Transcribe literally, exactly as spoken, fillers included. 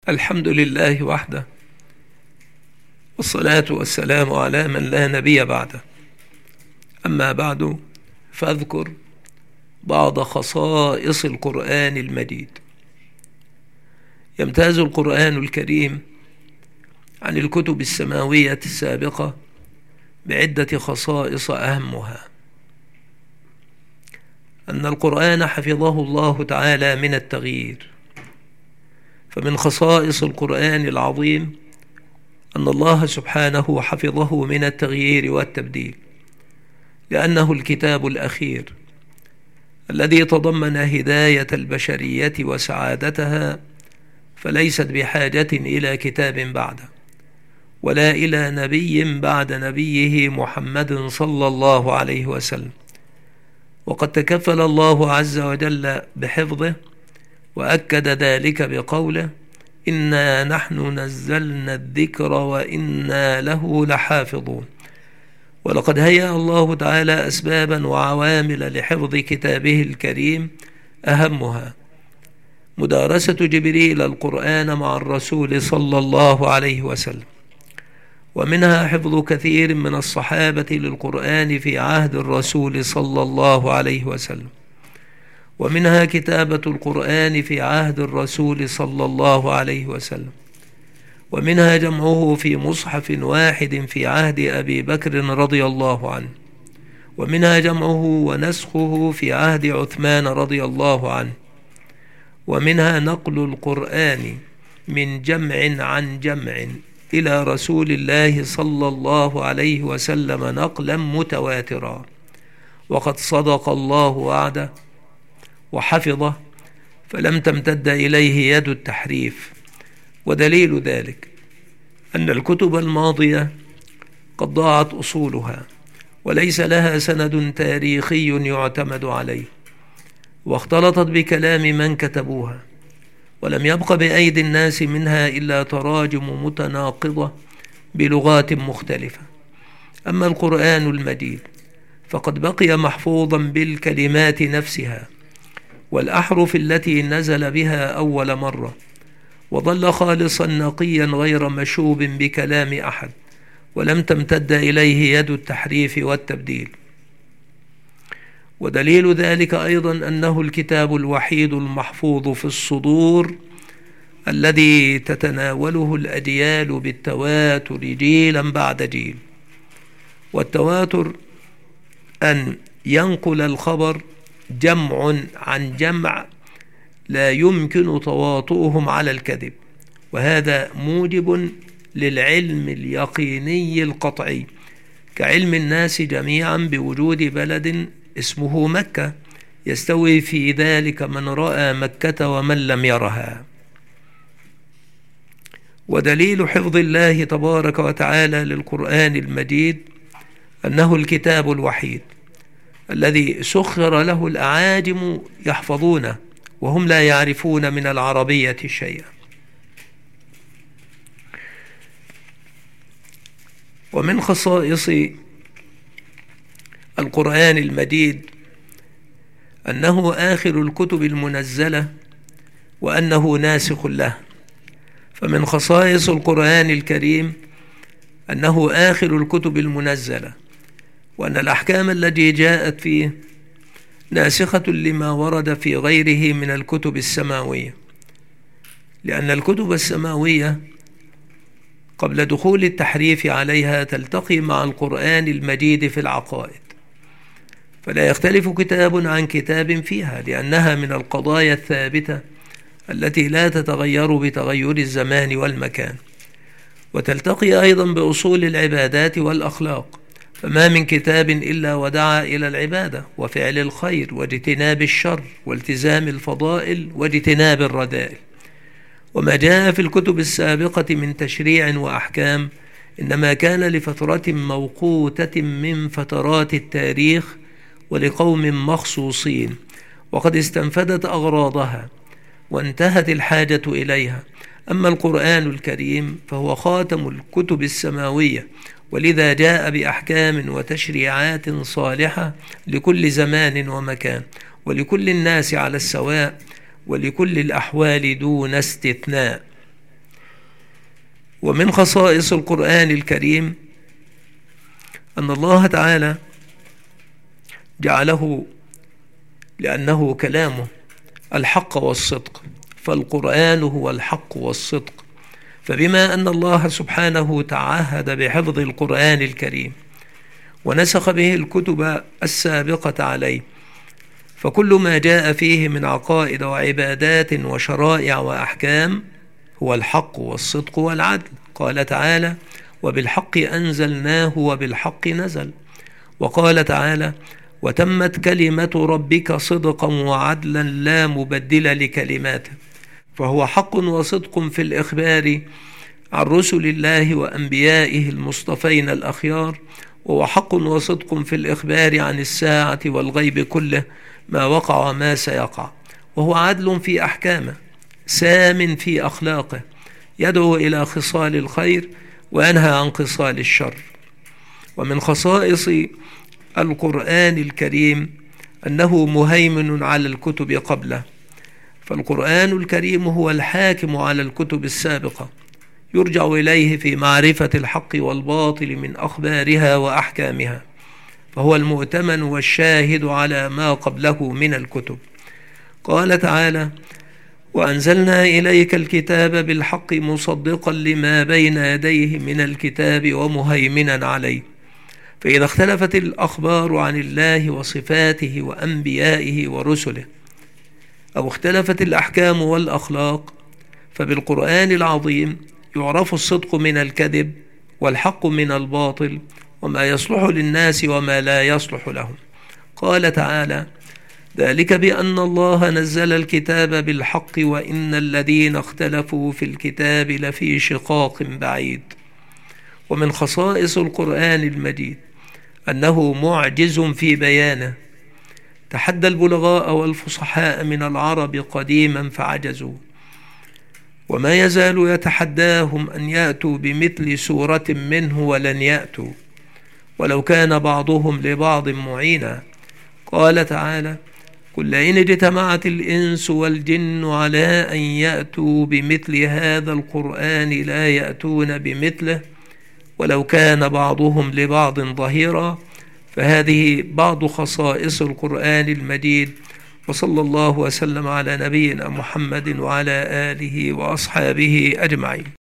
الحمد لله وحده، والصلاة والسلام على من لا نبي بعده. أما بعد، فأذكر بعض خصائص القرآن المجيد. يمتاز القرآن الكريم عن الكتب السماوية السابقة بعدة خصائص، أهمها أن القرآن حفظه الله تعالى من التغيير. فمن خصائص القرآن العظيم أن الله سبحانه حفظه من التغيير والتبديل، لأنه الكتاب الأخير الذي تضمن هداية البشرية وسعادتها، فليست بحاجة إلى كتاب بعده ولا إلى نبي بعد نبيه محمد صلى الله عليه وسلم. وقد تكفل الله عز وجل بحفظه، وأكد ذلك بقوله: إنا نحن نزلنا الذكر وإنا له لحافظون. ولقد هيأ الله تعالى أسبابا وعوامل لحفظ كتابه الكريم، أهمها مدارسة جبريل القرآن مع الرسول صلى الله عليه وسلم، ومنها حفظ كثير من الصحابة للقرآن في عهد الرسول صلى الله عليه وسلم، ومنها كتابة القرآن في عهد الرسول صلى الله عليه وسلم، ومنها جمعه في مصحف واحد في عهد أبي بكر رضي الله عنه، ومنها جمعه ونسخه في عهد عثمان رضي الله عنه، ومنها نقل القرآن من جمع عن جمع إلى رسول الله صلى الله عليه وسلم نقلا متواترا. وقد صدق الله وعده وحفظه، فلم تمتد إليه يد التحريف. ودليل ذلك أن الكتب الماضية قد ضاعت أصولها، وليس لها سند تاريخي يعتمد عليه، واختلطت بكلام من كتبوها، ولم يبق بأيدي الناس منها إلا تراجم متناقضة بلغات مختلفة. أما القرآن المجيد فقد بقي محفوظا بالكلمات نفسها والأحرف التي نزل بها أول مرة، وظل خالصا نقيا غير مشوب بكلام أحد، ولم تمتد إليه يد التحريف والتبديل. ودليل ذلك أيضا أنه الكتاب الوحيد المحفوظ في الصدور الذي تتناوله الأجيال بالتواتر جيلا بعد جيل. والتواتر أن ينقل الخبر جمع عن جمع لا يمكن تواطؤهم على الكذب، وهذا موجب للعلم اليقيني القطعي، كعلم الناس جميعا بوجود بلد اسمه مكة، يستوي في ذلك من رأى مكة ومن لم يرها. ودليل حفظ الله تبارك وتعالى للقرآن المجيد أنه الكتاب الوحيد الذي سخر له الأعاجم يحفظونه وهم لا يعرفون من العربية شيئا. ومن خصائص القرآن المجيد أنه آخر الكتب المنزلة، وأنه ناسخ له. فمن خصائص القرآن الكريم أنه آخر الكتب المنزلة، وأن الأحكام التي جاءت فيه ناسخة لما ورد في غيره من الكتب السماوية، لأن الكتب السماوية قبل دخول التحريف عليها تلتقي مع القرآن المجيد في العقائد، فلا يختلف كتاب عن كتاب فيها، لأنها من القضايا الثابتة التي لا تتغير بتغير الزمان والمكان. وتلتقي أيضا بأصول العبادات والأخلاق، فما من كتاب إلا ودعا إلى العبادة وفعل الخير واجتناب الشر والتزام الفضائل واجتناب الرذائل. وما جاء في الكتب السابقة من تشريع وأحكام إنما كان لفترة موقوتة من فترات التاريخ ولقوم مخصوصين، وقد استنفدت أغراضها وانتهت الحاجة إليها. أما القرآن الكريم فهو خاتم الكتب السماوية، ولذا جاء بأحكام وتشريعات صالحة لكل زمان ومكان، ولكل الناس على السواء، ولكل الأحوال دون استثناء. ومن خصائص القرآن الكريم أن الله تعالى جعله لأنه كلامه الحق والصدق، فالقرآن هو الحق والصدق. فبما أن الله سبحانه تعهد بحفظ القرآن الكريم ونسخ به الكتب السابقة عليه، فكل ما جاء فيه من عقائد وعبادات وشرائع وأحكام هو الحق والصدق والعدل. قال تعالى: وبالحق أنزلناه وبالحق نزل. وقال تعالى: وتمت كلمة ربك صدقا وعدلا لا مبدل لكلماته. فهو حق وصدق في الإخبار عن رسل الله وأنبيائه المصطفين الأخيار، وهو حق وصدق في الإخبار عن الساعة والغيب كله ما وقع وما سيقع. وهو عدل في أحكامه، سام في أخلاقه، يدعو إلى خصال الخير وينهى عن خصال الشر. ومن خصائص القرآن الكريم أنه مهيمن على الكتب قبله، فالقرآن الكريم هو الحاكم على الكتب السابقة، يرجع إليه في معرفة الحق والباطل من أخبارها وأحكامها، فهو المؤتمن والشاهد على ما قبله من الكتب. قال تعالى: وأنزلنا إليك الكتاب بالحق مصدقا لما بين يديه من الكتاب ومهيمنا عليه. فإذا اختلفت الأخبار عن الله وصفاته وأنبيائه ورسله، أو اختلفت الأحكام والأخلاق، فبالقرآن العظيم يعرف الصدق من الكذب والحق من الباطل، وما يصلح للناس وما لا يصلح لهم. قال تعالى: ذلك بأن الله نزل الكتاب بالحق وإن الذين اختلفوا في الكتاب لفي شقاق بعيد. ومن خصائص القرآن المجيد أنه معجز في بيانه، تحدى البلغاء والفصحاء من العرب قديما فعجزوا، وما يزال يتحداهم أن يأتوا بمثل سورة منه ولن يأتوا ولو كان بعضهم لبعض معينا. قال تعالى: قل لئن اجتمعت الإنس والجن على أن يأتوا بمثل هذا القرآن لا يأتون بمثله ولو كان بعضهم لبعض ظهيرا. فهذه بعض خصائص القرآن المجيد، وصلى الله وسلم على نبينا محمد وعلى آله وأصحابه أجمعين.